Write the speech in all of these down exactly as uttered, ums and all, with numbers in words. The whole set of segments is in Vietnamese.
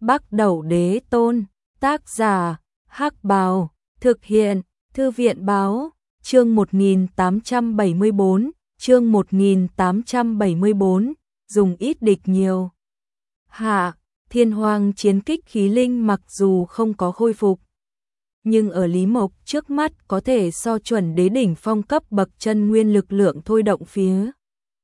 Bắc Đẩu Đế Tôn, tác giả, Hắc Bào, thực hiện, Thư viện Báo, chương một nghìn tám trăm bảy mươi bốn, chương một nghìn tám trăm bảy mươi bốn, dùng ít địch nhiều. Hạ, Thiên Hoang chiến kích khí linh mặc dù không có khôi phục, nhưng ở Lý Mộc trước mắt có thể so chuẩn đế đỉnh phong cấp bậc chân nguyên lực lượng thôi động phía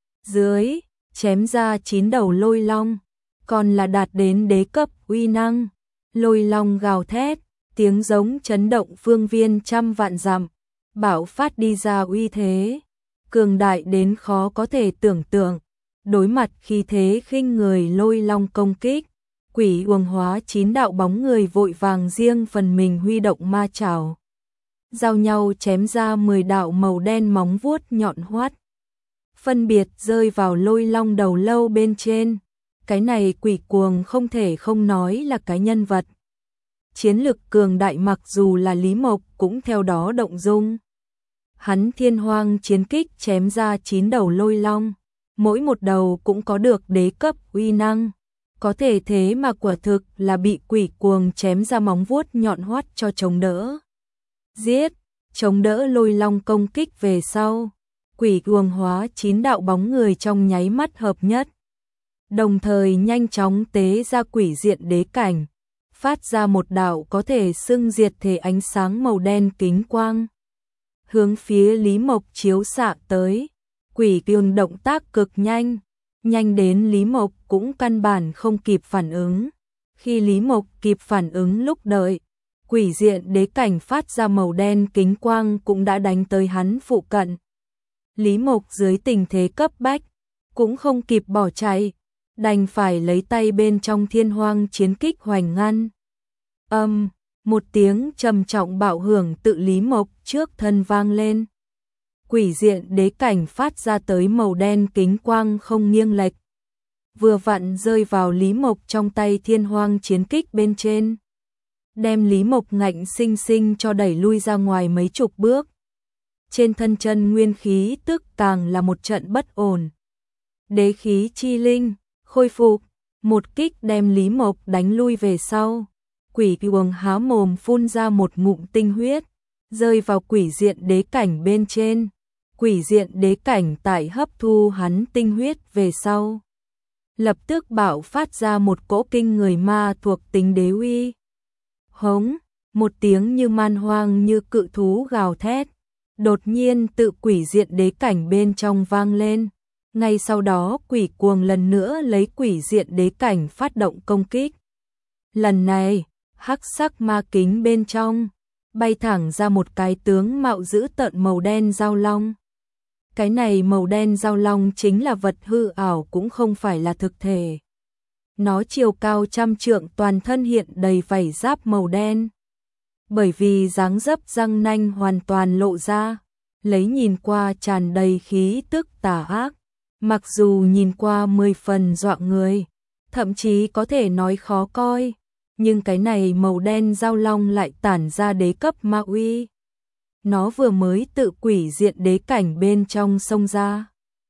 dưới, chém ra chín đầu lôi long, còn là đạt đến đế cấp uy năng. Lôi long gào thét, tiếng giống chấn động phương viên trăm vạn dặm, bạo phát đi ra uy thế, cường đại đến khó có thể tưởng tượng. Đối mặt khi thế khinh người lôi long công kích, quỷ uồng hóa chín đạo bóng người vội vàng riêng phần mình huy động ma chảo, giao nhau chém ra mười đạo màu đen móng vuốt nhọn hoắt, phân biệt rơi vào lôi long đầu lâu bên trên. Cái này quỷ cuồng không thể không nói là cái nhân vật chiến lực cường đại, mặc dù là Lý Mộc cũng theo đó động dung. Hắn Thiên Hoang chiến kích chém ra chín đầu lôi long, mỗi một đầu cũng có được đế cấp uy năng, có thể thế mà quả thực là bị quỷ cuồng chém ra móng vuốt nhọn hoắt cho chống đỡ. Giết, chống đỡ lôi long công kích về sau, quỷ cuồng hóa chín đạo bóng người trong nháy mắt hợp nhất, đồng thời nhanh chóng tế ra quỷ diện đế cảnh, phát ra một đạo có thể xưng diệt thể ánh sáng màu đen kính quang, hướng phía Lý Mộc chiếu xạ tới. Quỷ cuồng động tác cực nhanh, nhanh đến Lý Mộc cũng căn bản không kịp phản ứng. Khi Lý Mộc kịp phản ứng lúc đợi, quỷ diện đế cảnh phát ra màu đen kính quang cũng đã đánh tới hắn phụ cận. Lý Mộc dưới tình thế cấp bách, cũng không kịp bỏ chạy, đành phải lấy tay bên trong Thiên Hoang chiến kích hoành ngăn. Âm, um, một tiếng trầm trọng bạo hưởng tự Lý Mộc trước thân vang lên. Quỷ diện đế cảnh phát ra tới màu đen kính quang không nghiêng lệch, vừa vặn rơi vào Lý Mộc trong tay Thiên Hoang chiến kích bên trên, đem Lý Mộc ngạnh sinh sinh cho đẩy lui ra ngoài mấy chục bước. Trên thân chân nguyên khí tức càng là một trận bất ổn. Đế khí chi linh khôi phục, một kích đem Lý Mộc đánh lui về sau. Quỷ cuồng há mồm phun ra một ngụm tinh huyết, rơi vào quỷ diện đế cảnh bên trên. Quỷ diện đế cảnh tại hấp thu hắn tinh huyết về sau, lập tức bạo phát ra một cỗ kinh người ma thuộc tính đế uy. Hống, một tiếng như man hoang như cự thú gào thét, đột nhiên tự quỷ diện đế cảnh bên trong vang lên. Ngay sau đó quỷ cuồng lần nữa lấy quỷ diện đế cảnh phát động công kích. Lần này, hắc sắc ma kính bên trong bay thẳng ra một cái tướng mạo dữ tợn màu đen giao long. Cái này màu đen giao long chính là vật hư ảo cũng không phải là thực thể. Nó chiều cao trăm trượng, toàn thân hiện đầy vảy giáp màu đen. Bởi vì dáng dấp răng nanh hoàn toàn lộ ra, lấy nhìn qua tràn đầy khí tức tà ác. Mặc dù nhìn qua mười phần dọa người, thậm chí có thể nói khó coi, nhưng cái này màu đen giao long lại tản ra đế cấp ma uy. Nó vừa mới tự quỷ diện đế cảnh bên trong xông ra,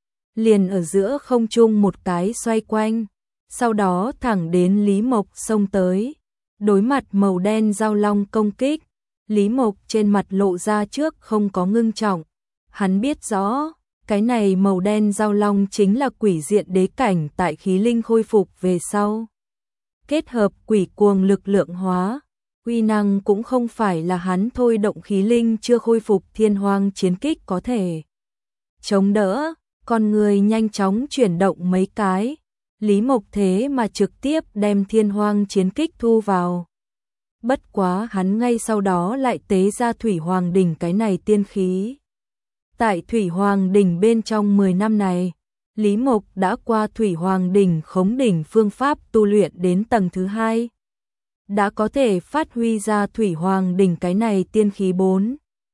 liền ở giữa không trung một cái xoay quanh, sau đó thẳng đến Lý Mộc xông tới. Đối mặt màu đen giao long công kích, Lý Mộc trên mặt lộ ra trước không có ngưng trọng. Hắn biết rõ, cái này màu đen giao long chính là quỷ diện đế cảnh tại khí linh khôi phục về sau, kết hợp quỷ cuồng lực lượng hóa, uy năng cũng không phải là hắn thôi động khí linh chưa khôi phục Thiên Hoang chiến kích có thể chống đỡ. Con người nhanh chóng chuyển động mấy cái, Lý Mộc thế mà trực tiếp đem Thiên Hoang chiến kích thu vào. Bất quá hắn ngay sau đó lại tế ra Thủy Hoàng đỉnh cái này tiên khí. Tại Thủy Hoàng đỉnh bên trong mười năm này, Lý Mộc đã qua Thủy Hoàng đỉnh khống đỉnh phương pháp tu luyện đến tầng thứ hai, đã có thể phát huy ra Thủy Hoàng đỉnh cái này tiên khí bốn,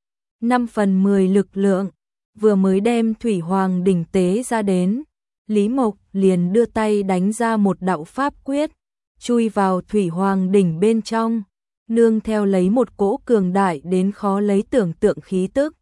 năm phần mười lực lượng. Vừa mới đem Thủy Hoàng đỉnh tế ra đến, Lý Mộc liền đưa tay đánh ra một đạo pháp quyết, chui vào Thủy Hoàng đỉnh bên trong, nương theo lấy một cỗ cường đại đến khó lấy tưởng tượng khí tức,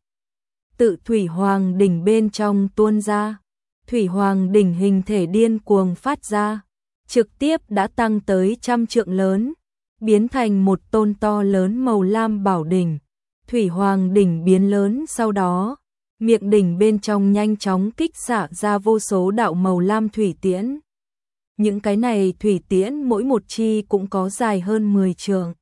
tự Thủy Hoàng đỉnh bên trong tuôn ra. Thủy Hoàng đỉnh hình thể điên cuồng phát ra, trực tiếp đã tăng tới trăm trượng lớn, biến thành một tôn to lớn màu lam bảo đỉnh. Thủy Hoàng đỉnh biến lớn sau đó, miệng đỉnh bên trong nhanh chóng kích xạ ra vô số đạo màu lam thủy tiễn. Những cái này thủy tiễn mỗi một chi cũng có dài hơn mười trượng.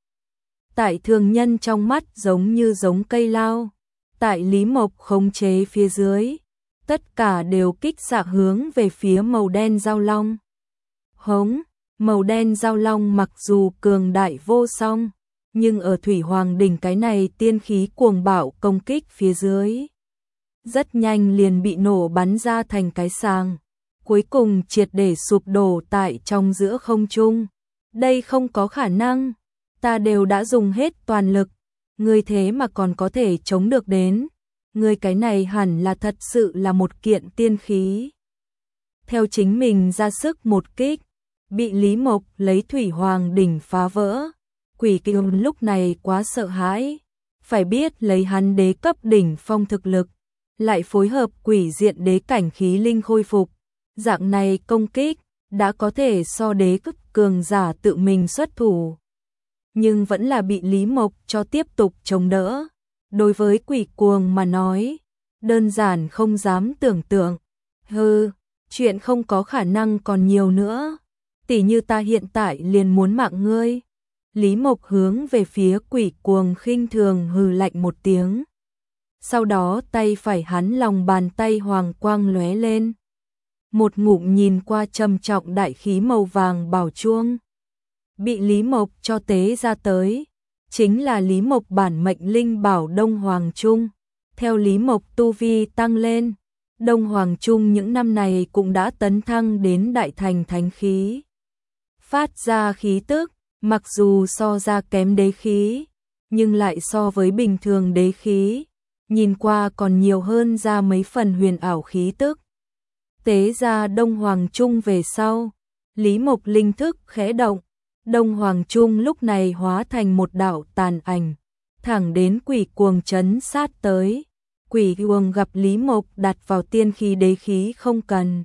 Tại thường nhân trong mắt giống như giống cây lao, tại Lý Mộc khống chế phía dưới, tất cả đều kích xạ hướng về phía màu đen giao long. Hống, màu đen giao long mặc dù cường đại vô song, nhưng ở Thủy Hoàng đỉnh cái này tiên khí cuồng bạo công kích phía dưới, rất nhanh liền bị nổ bắn ra thành cái sàng, cuối cùng triệt để sụp đổ tại trong giữa không trung. Đây không có khả năng, ta đều đã dùng hết toàn lực, ngươi thế mà còn có thể chống được đến, ngươi cái này hẳn là thật sự là một kiện tiên khí. Theo chính mình ra sức một kích, bị Lý Mộc lấy Thủy Hoàng đỉnh phá vỡ. Quỷ Kiều lúc này quá sợ hãi, phải biết lấy hắn đế cấp đỉnh phong thực lực, lại phối hợp quỷ diện đế cảnh khí linh khôi phục, dạng này công kích đã có thể so đế cấp cường giả tự mình xuất thủ, nhưng vẫn là bị Lý Mộc cho tiếp tục chống đỡ. Đối với quỷ cuồng mà nói, đơn giản không dám tưởng tượng. Hừ, chuyện không có khả năng còn nhiều nữa, tỉ như ta hiện tại liền muốn mạng ngươi. Lý Mộc hướng về phía quỷ cuồng khinh thường hừ lạnh một tiếng. Sau đó tay phải hắn lòng bàn tay hoàng quang lóe lên. Một ngụm nhìn qua trầm trọng đại khí màu vàng bảo chuông, bị Lý Mộc cho tế ra tới, chính là Lý Mộc bản mệnh linh bảo Đông Hoàng Trung. Theo Lý Mộc tu vi tăng lên, Đông Hoàng Trung những năm này cũng đã tấn thăng đến đại thành thánh khí. Phát ra khí tức, mặc dù so ra kém đế khí, nhưng lại so với bình thường đế khí, nhìn qua còn nhiều hơn ra mấy phần huyền ảo khí tức. Tế ra Đông Hoàng Trung về sau, Lý Mộc linh thức khẽ động, Đông Hoàng Trung lúc này hóa thành một đạo tàn ảnh, thẳng đến quỷ cuồng chấn sát tới. Quỷ cuồng gặp Lý Mộc đặt vào tiên khí đế khí không cần,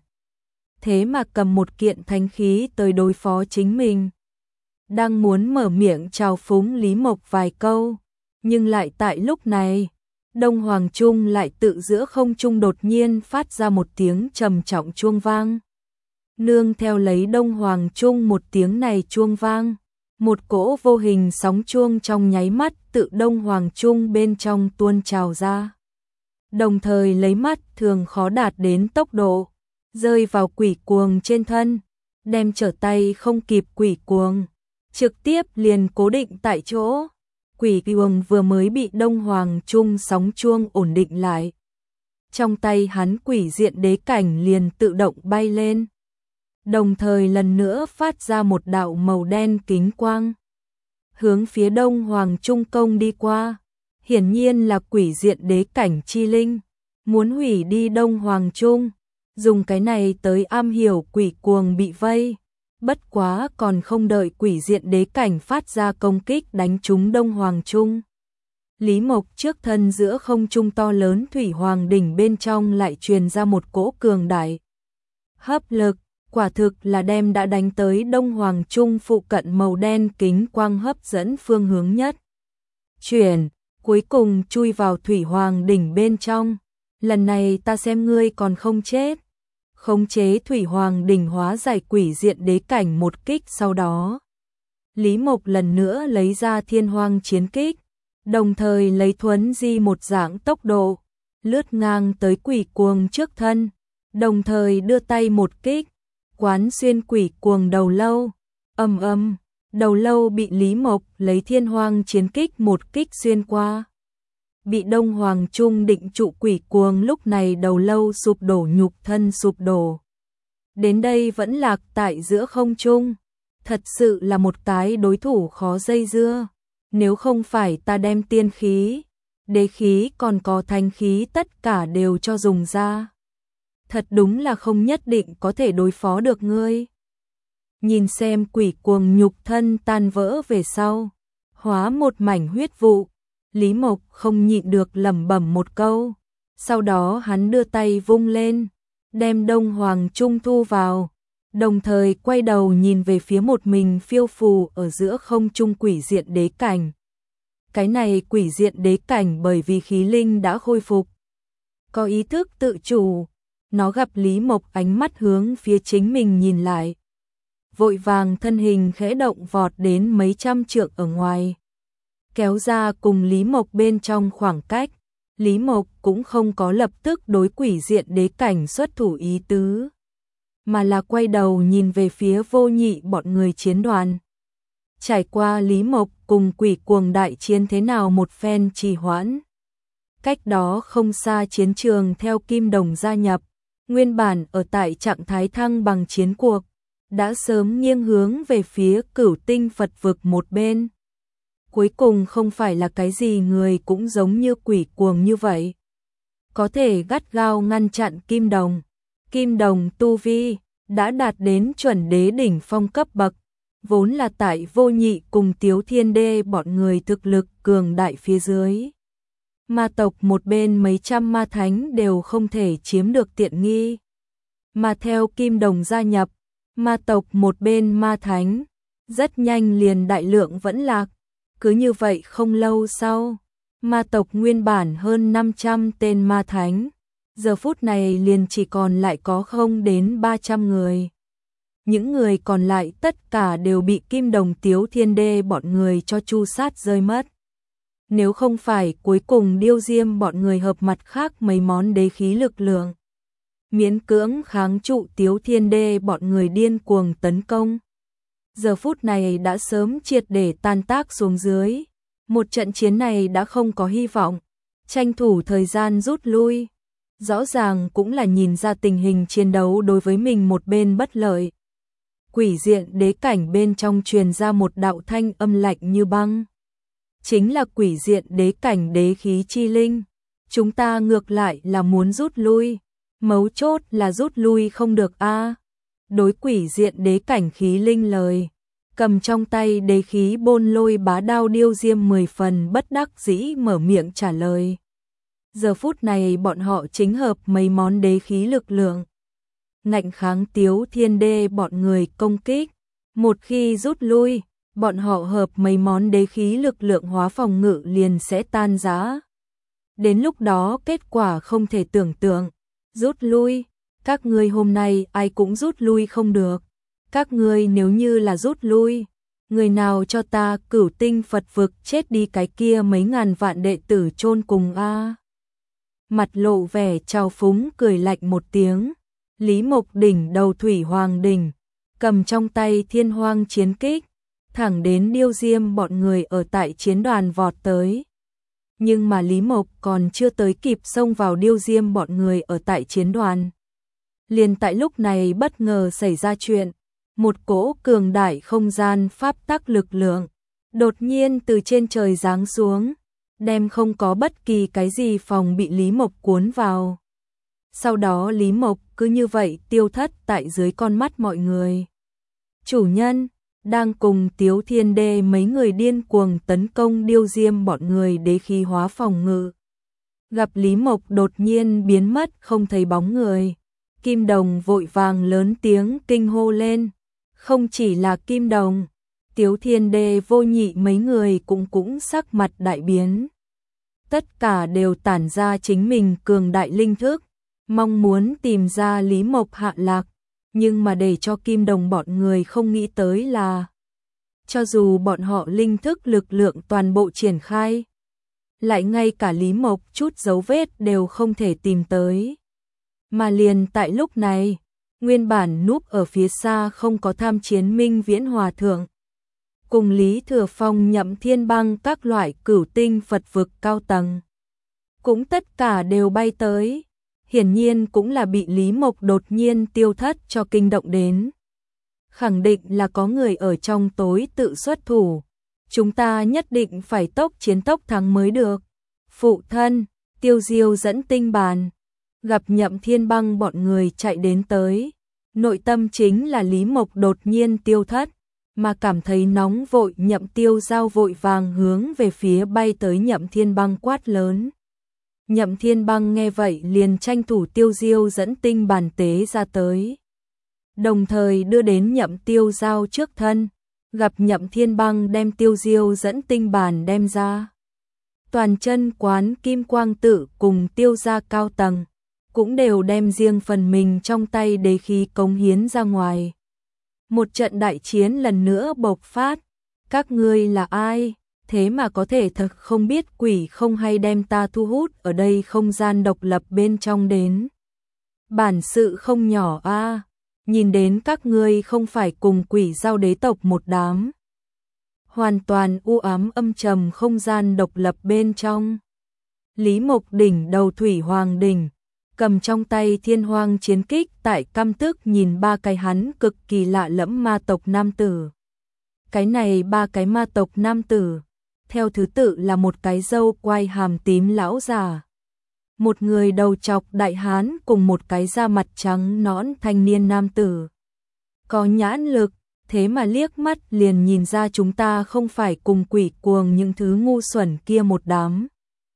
thế mà cầm một kiện thánh khí tới đối phó chính mình. Đang muốn mở miệng chào phúng Lý Mộc vài câu, nhưng lại tại lúc này, Đông Hoàng Trung lại tự giữa không trung đột nhiên phát ra một tiếng trầm trọng chuông vang. Nương theo lấy Đông Hoàng Trung một tiếng này chuông vang, một cỗ vô hình sóng chuông trong nháy mắt tự Đông Hoàng Trung bên trong tuôn trào ra. Đồng thời lấy mắt thường khó đạt đến tốc độ, rơi vào quỷ cuồng trên thân, đem trở tay không kịp quỷ cuồng, trực tiếp liền cố định tại chỗ. Quỷ cuồng vừa mới bị Đông Hoàng Trung sóng chuông ổn định lại, trong tay hắn quỷ diện đế cảnh liền tự động bay lên, đồng thời lần nữa phát ra một đạo màu đen kính quang, hướng phía Đông Hoàng Trung công đi qua. Hiển nhiên là quỷ diện đế cảnh chi linh, muốn hủy đi Đông Hoàng Trung, dùng cái này tới am hiểu quỷ cuồng bị vây. Bất quá còn không đợi quỷ diện đế cảnh phát ra công kích đánh trúng Đông Hoàng Trung, Lý Mộc trước thân giữa không trung to lớn Thủy Hoàng đỉnh bên trong lại truyền ra một cỗ cường đại hấp lực, quả thực là đem đã đánh tới Đông Hoàng Trung phụ cận màu đen kính quang hấp dẫn phương hướng nhất. Chuyển, cuối cùng chui vào Thủy Hoàng đỉnh bên trong. Lần này ta xem ngươi còn không chết. Khống chế Thủy Hoàng đỉnh hóa giải quỷ diện đế cảnh một kích sau đó, Lý Mộc lần nữa lấy ra Thiên Hoang chiến kích, đồng thời lấy thuấn di một dạng tốc độ, lướt ngang tới quỷ cuồng trước thân, đồng thời đưa tay một kích, quán xuyên quỷ cuồng đầu lâu. Ầm ầm, đầu lâu bị Lý Mộc lấy Thiên Hoang chiến kích một kích xuyên qua. Bị Đông Hoàng Trung định trụ quỷ cuồng lúc này đầu lâu sụp đổ, nhục thân sụp đổ. Đến đây vẫn lạc tại giữa không trung, thật sự là một cái đối thủ khó dây dưa. Nếu không phải ta đem tiên khí, đế khí còn có thánh khí tất cả đều cho dùng ra, thật đúng là không nhất định có thể đối phó được ngươi. Nhìn xem quỷ cuồng nhục thân tan vỡ về sau, hóa một mảnh huyết vụ, Lý Mộc không nhịn được lẩm bẩm một câu, sau đó hắn đưa tay vung lên, đem Đông Hoàng Trung thu vào, đồng thời quay đầu nhìn về phía một mình phiêu phù ở giữa không trung quỷ diện đế cảnh. Cái này quỷ diện đế cảnh bởi vì khí linh đã khôi phục, có ý thức tự chủ, nó gặp Lý Mộc ánh mắt hướng phía chính mình nhìn lại. Vội vàng thân hình khẽ động vọt đến mấy trăm trượng ở ngoài, kéo ra cùng Lý Mộc bên trong khoảng cách. Lý Mộc cũng không có lập tức đối quỷ diện đế cảnh xuất thủ ý tứ, mà là quay đầu nhìn về phía Vô Nhị bọn người chiến đoàn. Trải qua Lý Mộc cùng quỷ cuồng đại chiến thế nào một phen trì hoãn, cách đó không xa chiến trường theo Kim Đồng gia nhập, nguyên bản ở tại trạng thái thăng bằng chiến cuộc, đã sớm nghiêng hướng về phía Cửu Tinh Phật vực một bên. Cuối cùng không phải là cái gì người cũng giống như quỷ cuồng như vậy, có thể gắt gao ngăn chặn Kim Đồng. Kim Đồng tu vi đã đạt đến chuẩn đế đỉnh phong cấp bậc, vốn là tại Vô Nhị cùng Tiếu Thiên Đê bọn người thực lực cường đại phía dưới. Ma tộc một bên mấy trăm ma thánh đều không thể chiếm được tiện nghi. Mà theo Kim Đồng gia nhập, ma tộc một bên ma thánh rất nhanh liền đại lượng vẫn lạc. Cứ như vậy không lâu sau, ma tộc nguyên bản hơn năm trăm tên ma thánh, giờ phút này liền chỉ còn lại có không đến ba trăm người. Những người còn lại tất cả đều bị Kim Đồng Tiếu Thiên Đê bọn người cho tru sát rơi mất. Nếu không phải cuối cùng Điêu Diêm bọn người hợp mặt khác mấy món đế khí lực lượng, miễn cưỡng kháng trụ Tiếu Thiên Đê bọn người điên cuồng tấn công, giờ phút này đã sớm triệt để tan tác xuống dưới. Một trận chiến này đã không có hy vọng, tranh thủ thời gian rút lui. Rõ ràng cũng là nhìn ra tình hình chiến đấu đối với mình một bên bất lợi. Quỷ diện đế cảnh bên trong truyền ra một đạo thanh âm lạnh như băng. Chính là quỷ diện đế cảnh đế khí chi linh. Chúng ta ngược lại là muốn rút lui. Mấu chốt là rút lui không được a. Đối quỷ diện đế cảnh khí linh lời, cầm trong tay đế khí bôn lôi bá đao Điêu Diêm mười phần bất đắc dĩ mở miệng trả lời. Giờ phút này bọn họ chính hợp mấy món đế khí lực lượng, ngạnh kháng Tiếu Thiên Đê bọn người công kích. Một khi rút lui, bọn họ hợp mấy món đế khí lực lượng hóa phòng ngự liền sẽ tan rã. Đến lúc đó kết quả không thể tưởng tượng. Rút lui, các ngươi hôm nay ai cũng rút lui không được. Các ngươi nếu như là rút lui, người nào cho ta Cửu Tinh Phật vực chết đi cái kia mấy ngàn vạn đệ tử chôn cùng a. Mặt lộ vẻ trào phúng cười lạnh một tiếng, Lý Mộc đỉnh đầu Thủy Hoàng đỉnh, cầm trong tay Thiên Hoang chiến kích, thẳng đến Điêu Diêm bọn người ở tại chiến đoàn vọt tới. Nhưng mà Lý Mộc còn chưa tới kịp xông vào Điêu Diêm bọn người ở tại chiến đoàn. Liền tại lúc này bất ngờ xảy ra chuyện, một cỗ cường đại không gian pháp tắc lực lượng đột nhiên từ trên trời giáng xuống, đem không có bất kỳ cái gì phòng bị Lý Mộc cuốn vào. Sau đó Lý Mộc cứ như vậy tiêu thất tại dưới con mắt mọi người. Chủ nhân đang cùng Tiếu Thiên Đê mấy người điên cuồng tấn công Điêu Diêm bọn người đế khí hóa phòng ngự. Gặp Lý Mộc đột nhiên biến mất không thấy bóng người, Kim Đồng vội vàng lớn tiếng kinh hô lên. Không chỉ là Kim Đồng, Tiếu Thiên Đê Vô Nhị mấy người cũng cũng sắc mặt đại biến. Tất cả đều tản ra chính mình cường đại linh thức, mong muốn tìm ra Lý Mộc hạ lạc. Nhưng mà để cho Kim Đồng bọn người không nghĩ tới là, cho dù bọn họ linh thức lực lượng toàn bộ triển khai, lại ngay cả Lý Mộc chút dấu vết đều không thể tìm tới. Mà liền tại lúc này, nguyên bản núp ở phía xa không có tham chiến Minh Viễn Hòa Thượng, cùng Lý Thừa Phong Nhậm Thiên Băng các loại Cửu Tinh Phật vực cao tầng, cũng tất cả đều bay tới. Hiển nhiên cũng là bị Lý Mộc đột nhiên tiêu thất cho kinh động đến. Khẳng định là có người ở trong tối tự xuất thủ. Chúng ta nhất định phải tốc chiến tốc thắng mới được. Phụ thân, Tiêu Diêu dẫn tinh bàn, gặp Nhậm Thiên Băng bọn người chạy đến tới. Nội tâm chính là Lý Mộc đột nhiên tiêu thất, mà cảm thấy nóng vội. Nhậm Tiêu Giao vội vàng hướng về phía bay tới Nhậm Thiên Băng quát lớn. Nhậm Thiên Băng nghe vậy liền tranh thủ Tiêu Diêu dẫn tinh bàn tế ra tới. đồng thời đưa đến Nhậm Tiêu Giao trước thân, gặp Nhậm Thiên Băng đem Tiêu Diêu dẫn tinh bản đem ra. Toàn chân quán Kim Quang Tự cùng Tiêu gia cao tầng, cũng đều đem riêng phần mình trong tay đế khí cống hiến ra ngoài. Một trận đại chiến lần nữa bộc phát, các ngươi là ai, thế mà có thể thật không biết quỷ không hay đem ta thu hút ở đây không gian độc lập bên trong đến. Bản sự không nhỏ a, nhìn đến các ngươi không phải cùng quỷ giao đế tộc một đám. Hoàn toàn u ám âm trầm không gian độc lập bên trong. Lý Mộc đỉnh đầu Thủy Hoàng đỉnh, cầm trong tay Thiên Hoang chiến kích tại căm tức nhìn ba cái hắn cực kỳ lạ lẫm ma tộc nam tử. Cái này ba cái ma tộc nam tử, theo thứ tự là một cái râu quai hàm tím lão già, một người đầu trọc đại hán cùng một cái da mặt trắng nõn thanh niên nam tử. Có nhãn lực, thế mà liếc mắt liền nhìn ra chúng ta không phải cùng quỷ cuồng những thứ ngu xuẩn kia một đám.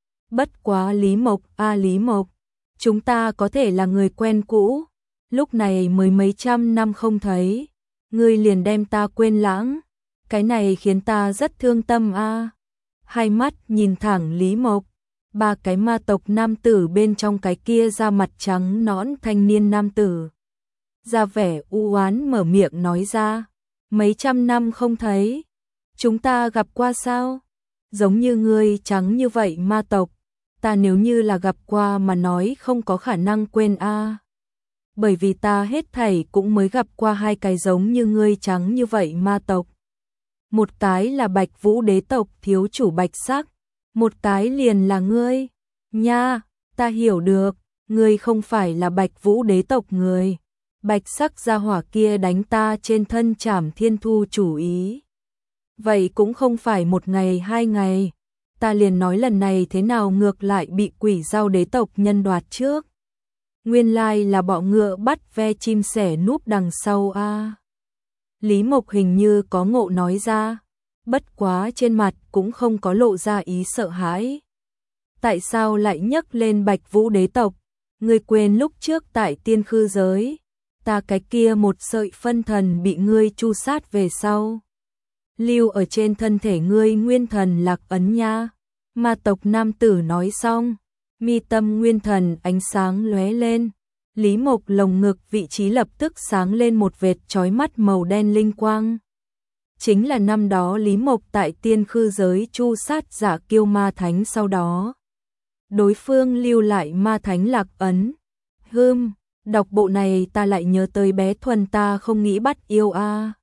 Bất quá Lý Mộc, a Lý Mộc, chúng ta có thể là người quen cũ, lúc này mới mấy trăm năm không thấy, ngươi liền đem ta quên lãng, cái này khiến ta rất thương tâm a. Hai mắt nhìn thẳng Lý Mộc, ba cái ma tộc nam tử bên trong cái kia da mặt trắng nõn thanh niên nam tử. Ra vẻ u oán mở miệng nói ra, mấy trăm năm không thấy, chúng ta gặp qua sao? Giống như ngươi trắng như vậy ma tộc, ta nếu như là gặp qua mà nói không có khả năng quên a. Bởi vì ta hết thảy cũng mới gặp qua hai cái giống như ngươi trắng như vậy ma tộc. Một cái là Bạch Vũ đế tộc thiếu chủ Bạch Sắc, một cái liền là ngươi. Nha, ta hiểu được, ngươi không phải là Bạch Vũ đế tộc người. Bạch Sắc gia hỏa kia đánh ta trên thân Trảm Thiên Thu chủ ý. Vậy cũng không phải một ngày hai ngày, ta liền nói lần này thế nào ngược lại bị quỷ giao đế tộc nhân đoạt trước. Nguyên lai là bọ ngựa bắt ve chim sẻ núp đằng sau a. Lý Mộc hình như có ngộ nói ra, bất quá trên mặt cũng không có lộ ra ý sợ hãi. Tại sao lại nhắc lên Bạch Vũ đế tộc? Ngươi quên lúc trước tại tiên khư giới, ta cái kia một sợi phân thần bị ngươi chu sát về sau. Lưu ở trên thân thể ngươi nguyên thần lạc ấn nha. Ma tộc nam tử nói xong, mi tâm nguyên thần ánh sáng lóe lên. Lý Mộc lồng ngực vị trí lập tức sáng lên một vệt chói mắt màu đen linh quang. Chính là năm đó Lý Mộc tại tiên khư giới chu sát giả kiêu ma thánh sau đó. Đối phương lưu lại ma thánh lạc ấn. Hừm, đọc bộ này ta lại nhớ tới bé Thuần ta không nghĩ bắt yêu a.